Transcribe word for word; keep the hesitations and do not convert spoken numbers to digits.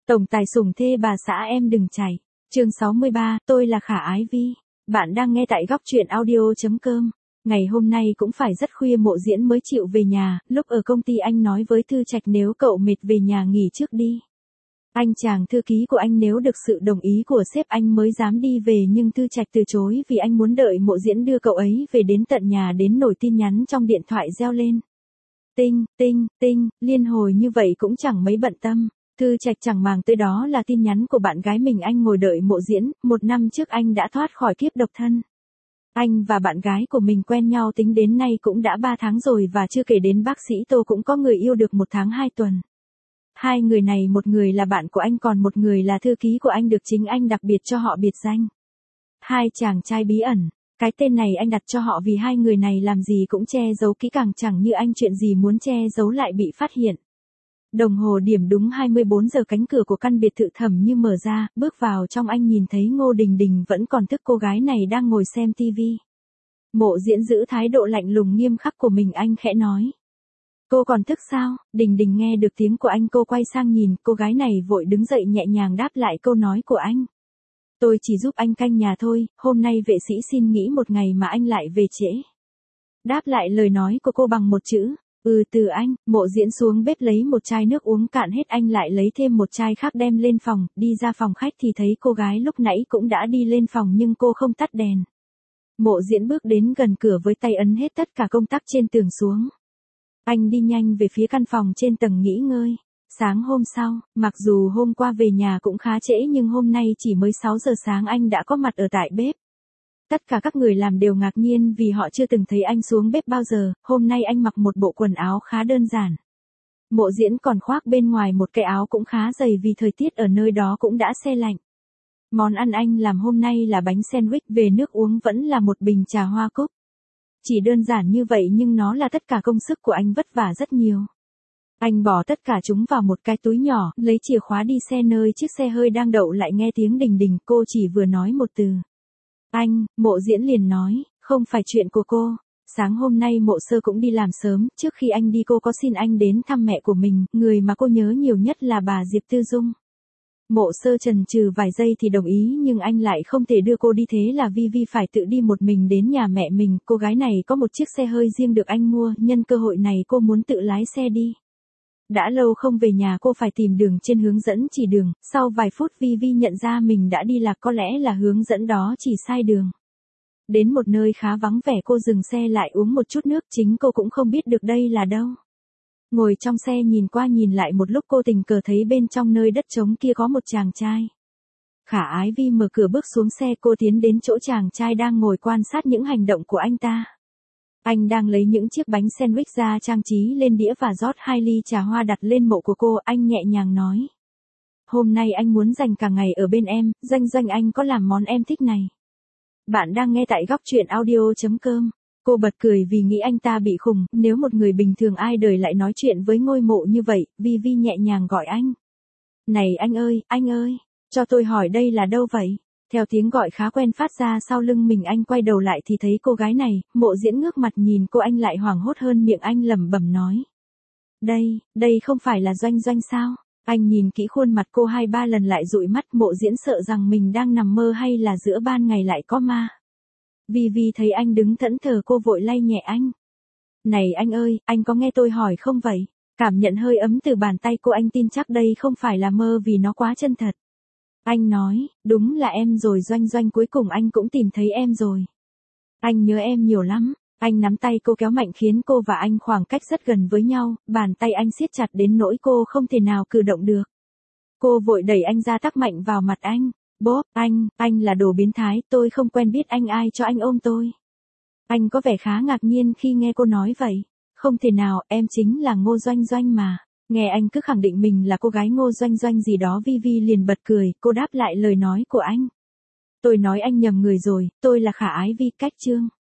Tổng tài sủng thê bà xã em đừng chạy. Chương sáu mươi ba, tôi là Khả Ái Vi. Bạn đang nghe tại góc truyện audio chấm com. Ngày hôm nay cũng phải rất khuya Mộ Diễn mới chịu về nhà, lúc ở công ty anh nói với Thư Trạch nếu cậu mệt về nhà nghỉ trước đi. Anh chàng thư ký của anh nếu được sự đồng ý của sếp anh mới dám đi về, nhưng Thư Trạch từ chối vì anh muốn đợi Mộ Diễn đưa cậu ấy về đến tận nhà. Đến nổi tin nhắn trong điện thoại reo lên. Tinh, tinh, tinh, liên hồi như vậy cũng chẳng mấy bận tâm. Thư Trạch chẳng màng tới đó là tin nhắn của bạn gái mình. Anh ngồi đợi Mộ Diễn, một năm trước anh đã thoát khỏi kiếp độc thân. Anh và bạn gái của mình quen nhau tính đến nay cũng đã ba tháng rồi, và chưa kể đến bác sĩ Tô cũng có người yêu được một tháng hai tuần. Hai người này, một người là bạn của anh còn một người là thư ký của anh, được chính anh đặc biệt cho họ biệt danh. Hai chàng trai bí ẩn. Cái tên này anh đặt cho họ vì hai người này làm gì cũng che giấu kỹ càng, chẳng như anh chuyện gì muốn che giấu lại bị phát hiện. Đồng hồ điểm đúng hai mươi bốn giờ, cánh cửa của căn biệt thự Thẩm Như mở ra, bước vào trong anh nhìn thấy Ngô Đình Đình vẫn còn thức, cô gái này đang ngồi xem tivi. Mộ Diễn giữ thái độ lạnh lùng nghiêm khắc của mình, anh khẽ nói. Cô còn thức sao? Đình Đình nghe được tiếng của anh, cô quay sang nhìn, cô gái này vội đứng dậy nhẹ nhàng đáp lại câu nói của anh. Tôi chỉ giúp anh canh nhà thôi, hôm nay vệ sĩ xin nghỉ một ngày mà anh lại về trễ. Đáp lại lời nói của cô bằng một chữ. Ừ từ anh. Mộ Diễn xuống bếp lấy một chai nước uống cạn hết, anh lại lấy thêm một chai khác đem lên phòng, đi ra phòng khách thì thấy cô gái lúc nãy cũng đã đi lên phòng nhưng cô không tắt đèn. Mộ Diễn bước đến gần cửa với tay ấn hết tất cả công tắc trên tường xuống. Anh đi nhanh về phía căn phòng trên tầng nghỉ ngơi. Sáng hôm sau, mặc dù hôm qua về nhà cũng khá trễ nhưng hôm nay chỉ mới sáu giờ sáng anh đã có mặt ở tại bếp. Tất cả các người làm đều ngạc nhiên vì họ chưa từng thấy anh xuống bếp bao giờ. Hôm nay anh mặc một bộ quần áo khá đơn giản. Mộ Diễn còn khoác bên ngoài một cái áo cũng khá dày vì thời tiết ở nơi đó cũng đã se lạnh. Món ăn anh làm hôm nay là bánh sandwich, về nước uống vẫn là một bình trà hoa cúc. Chỉ đơn giản như vậy nhưng nó là tất cả công sức của anh, vất vả rất nhiều. Anh bỏ tất cả chúng vào một cái túi nhỏ, lấy chìa khóa đi xe nơi chiếc xe hơi đang đậu, lại nghe tiếng Đình Đình. Cô chỉ vừa nói một từ. Anh. Mộ Diễn liền nói, không phải chuyện của cô. Sáng hôm nay Mộ Sơ cũng đi làm sớm, trước khi anh đi cô có xin anh đến thăm mẹ của mình, người mà cô nhớ nhiều nhất là bà Diệp Tư Dung. Mộ Sơ chần chừ vài giây thì đồng ý, nhưng anh lại không thể đưa cô đi, thế là Vi Vi phải tự đi một mình đến nhà mẹ mình. Cô gái này có một chiếc xe hơi riêng được anh mua, nhân cơ hội này cô muốn tự lái xe đi. Đã lâu không về nhà, cô phải tìm đường trên hướng dẫn chỉ đường, sau vài phút Vi Vi nhận ra mình đã đi lạc, có lẽ là hướng dẫn đó chỉ sai đường. Đến một nơi khá vắng vẻ, cô dừng xe lại uống một chút nước, chính cô cũng không biết được đây là đâu. Ngồi trong xe nhìn qua nhìn lại một lúc, cô tình cờ thấy bên trong nơi đất trống kia có một chàng trai. Khả Ái Vi mở cửa bước xuống xe, cô tiến đến chỗ chàng trai đang ngồi quan sát những hành động của anh ta. Anh đang lấy những chiếc bánh sandwich ra trang trí lên đĩa và rót hai ly trà hoa đặt lên mộ của cô. Anh nhẹ nhàng nói. Hôm nay anh muốn dành cả ngày ở bên em, Doanh Doanh anh có làm món em thích này. Bạn đang nghe tại góc truyện audio chấm com. Cô bật cười vì nghĩ anh ta bị khùng, nếu một người bình thường ai đời lại nói chuyện với ngôi mộ như vậy. Vi Vi nhẹ nhàng gọi anh. Này anh ơi, anh ơi, cho tôi hỏi đây là đâu vậy? Theo tiếng gọi khá quen phát ra sau lưng mình, anh quay đầu lại thì thấy cô gái này. Mộ Diễn ngước mặt nhìn cô, anh lại hoảng hốt hơn, miệng anh lẩm bẩm nói. Đây, đây không phải là Doanh Doanh sao? Anh nhìn kỹ khuôn mặt cô hai ba lần lại dụi mắt. Mộ Diễn sợ rằng mình đang nằm mơ hay là giữa ban ngày lại có ma. Vi Vi thấy anh đứng thẫn thờ, cô vội lay nhẹ anh. Này anh ơi, anh có nghe tôi hỏi không vậy? Cảm nhận hơi ấm từ bàn tay cô, anh tin chắc đây không phải là mơ vì nó quá chân thật. Anh nói, đúng là em rồi Doanh Doanh, cuối cùng anh cũng tìm thấy em rồi. Anh nhớ em nhiều lắm. Anh nắm tay cô kéo mạnh khiến cô và anh khoảng cách rất gần với nhau, bàn tay anh siết chặt đến nỗi cô không thể nào cử động được. Cô vội đẩy anh ra, tắc mạnh vào mặt anh. Bốp, anh, anh là đồ biến thái, tôi không quen biết anh, ai cho anh ôm tôi. Anh có vẻ khá ngạc nhiên khi nghe cô nói vậy. Không thể nào, em chính là Ngô Doanh Doanh mà. Nghe anh cứ khẳng định mình là cô gái Ngô Doanh Doanh gì đó, Vi Vi liền bật cười, cô đáp lại lời nói của anh. Tôi nói anh nhầm người rồi, tôi là Khả Ái Vi, cách chương.